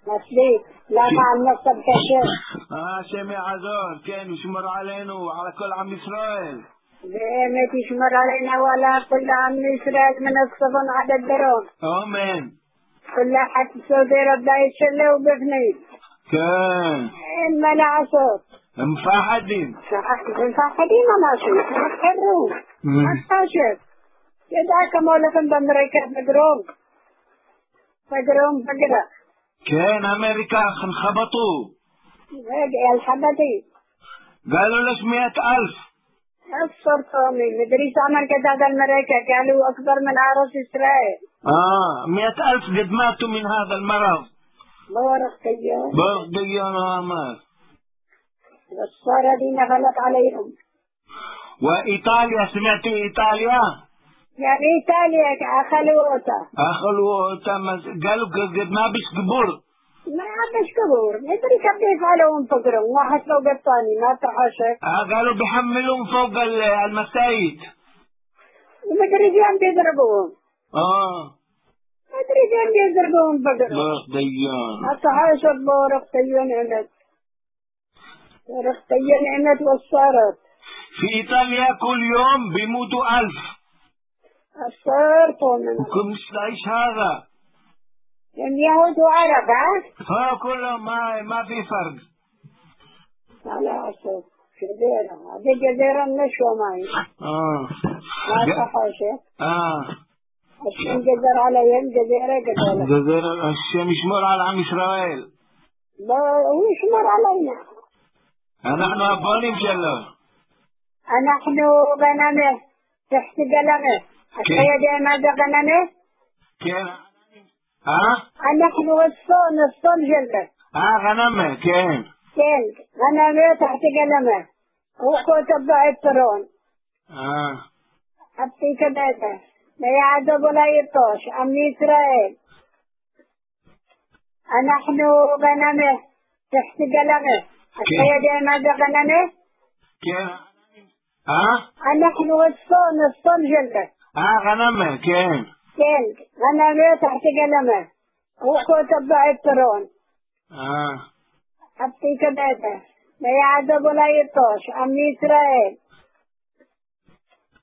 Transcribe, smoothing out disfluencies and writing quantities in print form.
مسليك لا مع النصب كشف. השם יעזור, כן, ישמור עלינו ועל כל עם ישראל. באמת ישמור עלינו ועל כל עם ישראל من الصبن على الدرون. אמן. كل حد سودي ربنا يشله وبفنيت. כן. إما لعصوت. מפחדים. مفحدين ماشي. تحرون. أكتشف. يدعك مولكم بأمريكا بقروم. بقرة. כן, אמריקה חבטו. يا الحبتي. قالوا لك 100,000. السرطاني مدريس عمل كذا هذا المريكا قالوا أكبر من عرس إسرائيل. 100,000 قد ماتوا من هذا المرض. بورق ديون وامات. الصورة دي نغلط عليهم. وإيطاليا، سمعتوا إيطاليا؟ يعني إيطاليا أخلوتا قالوا قد ما بش قبور. ما بش قبور ندري كيف يفعلون فقرهم واحد فوق الثاني ما تحاشك. قالوا بيحملون فوق المسايد. ومدري جان بيضربوهم. مدري جان بيضربوهم فقرهم. ديون. أتحاشك بورق ديون عمد. بورق ديون عمد والصارت. في إيطاليا كل يوم بيموتوا 1000. الصارت من. مش لايش هذا. اليهود وعرب ها؟ كلهم ما في فرق. على أساس جزيرة هذه جزيرة نشوة معي. ما تحاشى. الشم جزر عليهم جزيرة الشم يشمر على عم إسرائيل. هو يشمر علينا. نحن أبانين جلو. نحن غنمه تحت قلمه. السيدة ماذا غنمه؟ كيف؟ نحن الصون جلده. غنمه كيف؟ غنمه تحت قلمه. وقو تبع الترون. حتى كذا لا يعذب ولا يطوش أم إسرائيل. نحن غنمه تحت قلمه. السيدة ماذا غنمه؟ نحن الصون جلده. غنمه كيف؟ غنمه تحت قلمه. وقو تبع الترون. حتى كذا لا يعذب ولا يطوش أم إسرائيل.